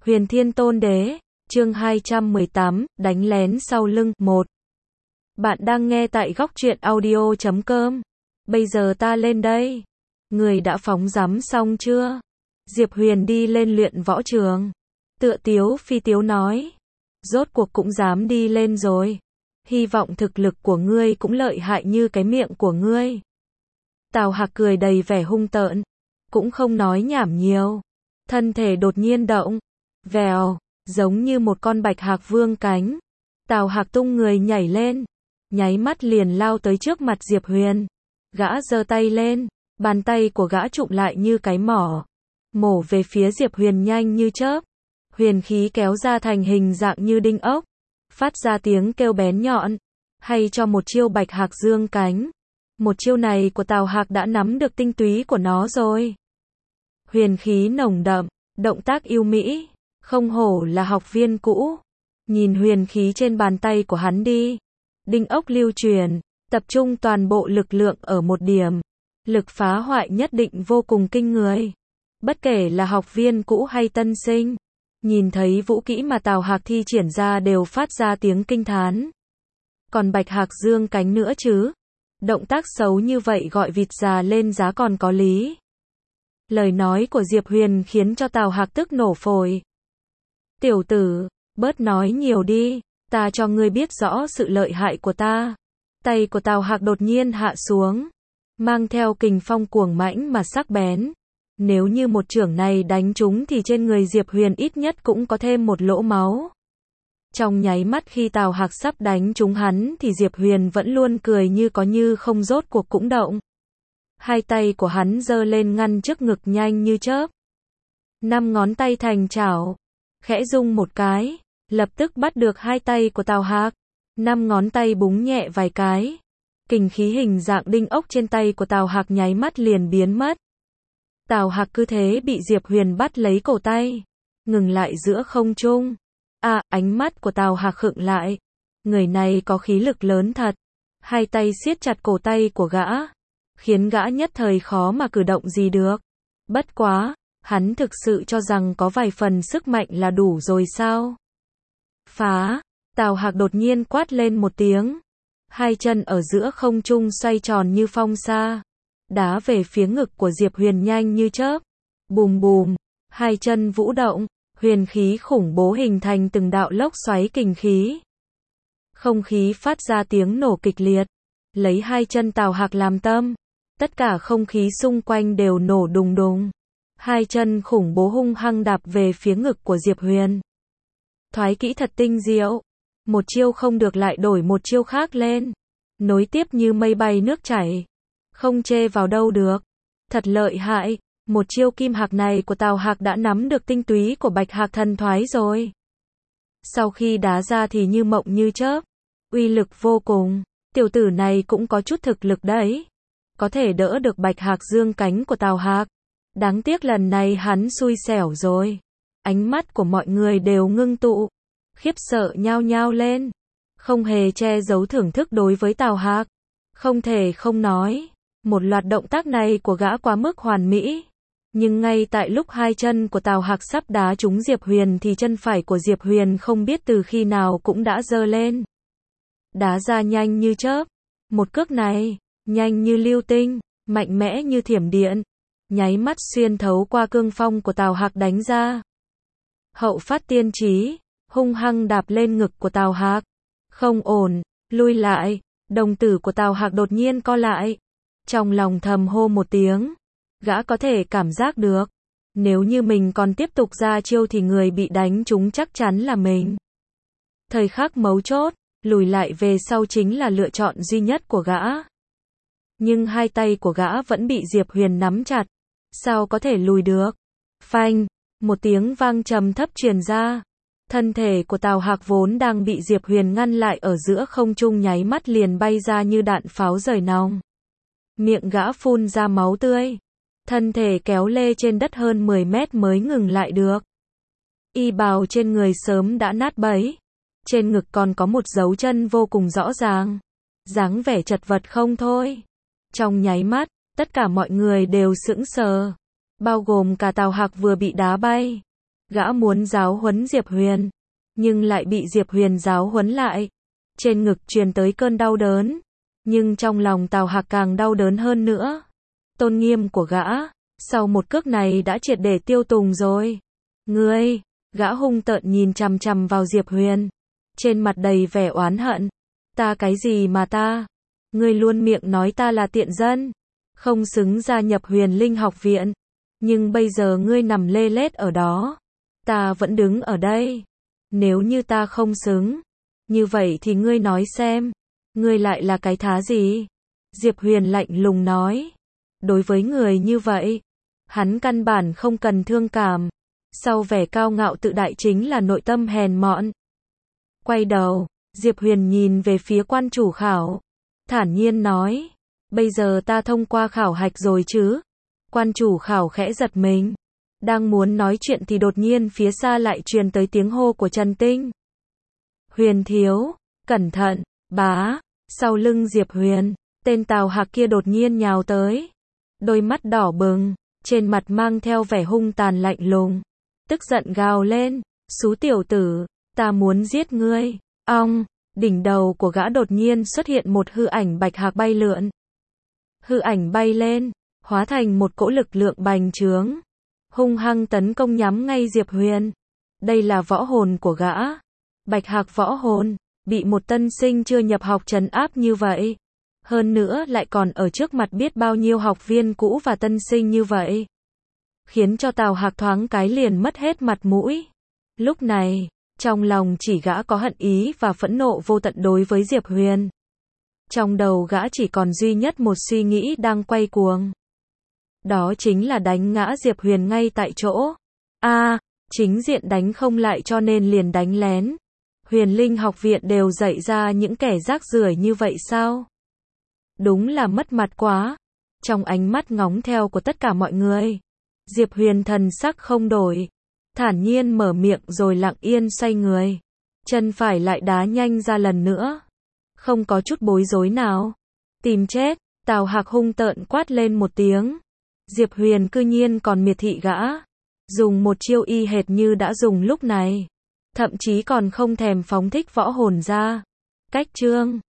Huyền Thiên Tôn Đế, chương 218, đánh lén sau lưng, 1. Bạn đang nghe tại góc truyện audio.com. Bây giờ ta lên đây. Người đã phóng rắm xong chưa? Diệp Huyền đi lên luyện võ trường. Tựa tiếu phi tiếu nói. Rốt cuộc cũng dám đi lên rồi. Hy vọng thực lực của ngươi cũng lợi hại như cái miệng của ngươi. Tào Hạc cười đầy vẻ hung tợn. Cũng không nói nhảm nhiều. Thân thể đột nhiên động. Vèo, giống như một con bạch hạc vương cánh. Tào Hạc tung người nhảy lên. Nháy mắt liền lao tới trước mặt Diệp Huyền. Gã giơ tay lên. Bàn tay của gã trụm lại như cái mỏ. Mổ về phía Diệp Huyền nhanh như chớp. Huyền khí kéo ra thành hình dạng như đinh ốc. Phát ra tiếng kêu bén nhọn. Hay cho một chiêu bạch hạc dương cánh. Một chiêu này của Tào Hạc đã nắm được tinh túy của nó rồi. Huyền khí nồng đậm, động tác yêu mỹ, không hổ là học viên cũ. Nhìn huyền khí trên bàn tay của hắn đi. Đinh ốc lưu truyền, tập trung toàn bộ lực lượng ở một điểm. Lực phá hoại nhất định vô cùng kinh người. Bất kể là học viên cũ hay tân sinh, nhìn thấy vũ kỹ mà Tào Hạc thi triển ra đều phát ra tiếng kinh thán. Còn bạch hạc dương cánh nữa chứ. Động tác xấu như vậy gọi vịt già lên giá còn có lý. Lời nói của Diệp Huyền khiến cho Tào Hạc tức nổ phổi. Tiểu tử, bớt nói nhiều đi, ta cho ngươi biết rõ sự lợi hại của ta. Tay của Tào Hạc đột nhiên hạ xuống, mang theo kình phong cuồng mãnh mà sắc bén. Nếu như một chưởng này đánh trúng thì trên người Diệp Huyền ít nhất cũng có thêm một lỗ máu. Trong nháy mắt khi Tào Hạc sắp đánh trúng hắn thì Diệp Huyền vẫn luôn cười như có như không, rốt cuộc cũng động. Hai tay của hắn giơ lên ngăn trước ngực nhanh như chớp. 5 ngón tay thành chảo, khẽ rung một cái, lập tức bắt được hai tay của Tào Hạc. 5 ngón tay búng nhẹ vài cái. Kình khí hình dạng đinh ốc trên tay của Tào Hạc nháy mắt liền biến mất. Tào Hạc cứ thế bị Diệp Huyền bắt lấy cổ tay, ngừng lại giữa không trung. Ánh mắt của Tào Hạc khựng lại. Người này có khí lực lớn thật. Hai tay siết chặt cổ tay của gã, khiến gã nhất thời khó mà cử động gì được. Bất quá, hắn thực sự cho rằng có vài phần sức mạnh là đủ rồi sao? Phá! Tào Hạc đột nhiên quát lên một tiếng. Hai chân ở giữa không trung xoay tròn như phong sa, đá về phía ngực của Diệp Huyền nhanh như chớp. Bùm bùm, hai chân vũ động, huyền khí khủng bố hình thành từng đạo lốc xoáy kình khí. Không khí phát ra tiếng nổ kịch liệt. Lấy hai chân Tào Hạc làm tâm, tất cả không khí xung quanh đều nổ đùng đùng. Hai chân khủng bố hung hăng đạp về phía ngực của Diệp Huyền. Thoái kỹ thật tinh diệu. Một chiêu không được lại đổi một chiêu khác lên. Nối tiếp như mây bay nước chảy. Không chê vào đâu được. Thật lợi hại. Một chiêu kim hạc này của Tào Hạc đã nắm được tinh túy của bạch hạc thần thoái rồi. Sau khi đá ra thì như mộng như chớp. Uy lực vô cùng. Tiểu tử này cũng có chút thực lực đấy. Có thể đỡ được bạch hạc dương cánh của Tào Hạc. Đáng tiếc lần này hắn xui xẻo rồi. Ánh mắt của mọi người đều ngưng tụ. Khiếp sợ nhao nhao lên. Không hề che giấu thưởng thức đối với Tào Hạc. Không thể không nói. Một loạt động tác này của gã quá mức hoàn mỹ. Nhưng ngay tại lúc hai chân của Tào Hạc sắp đá trúng Diệp Huyền thì chân phải của Diệp Huyền không biết từ khi nào cũng đã giơ lên. Đá ra nhanh như chớp. Một cước này, nhanh như lưu tinh, mạnh mẽ như thiểm điện. Nháy mắt xuyên thấu qua cương phong của Tào Hạc đánh ra. Hậu phát tiên trí, hung hăng đạp lên ngực của Tào Hạc. Không ổn, lui lại. Đồng tử của Tào Hạc đột nhiên co lại. Trong lòng thầm hô một tiếng. Gã có thể cảm giác được. Nếu như mình còn tiếp tục ra chiêu thì người bị đánh trúng chắc chắn là mình. Thời khắc mấu chốt, lùi lại về sau chính là lựa chọn duy nhất của gã. Nhưng hai tay của gã vẫn bị Diệp Huyền nắm chặt. Sao có thể lùi được? Phanh! Một tiếng vang trầm thấp truyền ra. Thân thể của Tào Hạc vốn đang bị Diệp Huyền ngăn lại ở giữa không trung nháy mắt liền bay ra như đạn pháo rời nòng. Miệng gã phun ra máu tươi. Thân thể kéo lê trên đất hơn 10 mét mới ngừng lại được. Y bào trên người sớm đã nát bấy. Trên ngực còn có một dấu chân vô cùng rõ ràng. Dáng vẻ chật vật không thôi. Trong nháy mắt, tất cả mọi người đều sững sờ. Bao gồm cả Tào Hạc vừa bị đá bay. Gã muốn giáo huấn Diệp Huyền, nhưng lại bị Diệp Huyền giáo huấn lại. Trên ngực truyền tới cơn đau đớn, nhưng trong lòng Tào Hạc càng đau đớn hơn nữa. Tôn nghiêm của gã, sau một cước này đã triệt để tiêu tùng rồi. Ngươi, gã hung tợn nhìn chằm chằm vào Diệp Huyền, trên mặt đầy vẻ oán hận. Ta cái gì mà ta? Ngươi luôn miệng nói ta là tiện dân, không xứng gia nhập Huyền Linh học viện. Nhưng bây giờ ngươi nằm lê lết ở đó, ta vẫn đứng ở đây. Nếu như ta không xứng, như vậy thì ngươi nói xem, ngươi lại là cái thá gì? Diệp Huyền lạnh lùng nói. Đối với người như vậy, hắn căn bản không cần thương cảm. Sau vẻ cao ngạo tự đại chính là nội tâm hèn mọn. Quay đầu, Diệp Huyền nhìn về phía quan chủ khảo, thản nhiên nói, bây giờ ta thông qua khảo hạch rồi chứ? Quan chủ khảo khẽ giật mình, đang muốn nói chuyện thì đột nhiên phía xa lại truyền tới tiếng hô của Trần Tinh. Huyền thiếu, cẩn thận, bá, sau lưng Diệp Huyền, tên Tào Hạc kia đột nhiên nhào tới, đôi mắt đỏ bừng, trên mặt mang theo vẻ hung tàn lạnh lùng, tức giận gào lên, xú tiểu tử, ta muốn giết ngươi. Ong, đỉnh đầu của gã đột nhiên xuất hiện một hư ảnh bạch hạc bay lượn. Hư ảnh bay lên, hóa thành một cỗ lực lượng bành trướng, hung hăng tấn công nhắm ngay Diệp Huyền. Đây là võ hồn của gã. Bạch hạc võ hồn, bị một tân sinh chưa nhập học trấn áp như vậy. Hơn nữa lại còn ở trước mặt biết bao nhiêu học viên cũ và tân sinh như vậy. Khiến cho Tào Hạc thoáng cái liền mất hết mặt mũi. Lúc này, trong lòng chỉ gã có hận ý và phẫn nộ vô tận đối với Diệp Huyền. Trong đầu gã chỉ còn duy nhất một suy nghĩ đang quay cuồng. Đó chính là đánh ngã Diệp Huyền ngay tại chỗ. Chính diện đánh không lại cho nên liền đánh lén. Huyền Linh học viện đều dạy ra những kẻ rác rưởi như vậy sao? Đúng là mất mặt quá. Trong ánh mắt ngóng theo của tất cả mọi người, Diệp Huyền thần sắc không đổi, thản nhiên mở miệng rồi lặng yên xoay người. Chân phải lại đá nhanh ra lần nữa. Không có chút bối rối nào. Tìm chết, Tào Hạc hung tợn quát lên một tiếng. Diệp Huyền cư nhiên còn miệt thị gã. Dùng một chiêu y hệt như đã dùng lúc này. Thậm chí còn không thèm phóng thích võ hồn ra. Cách chương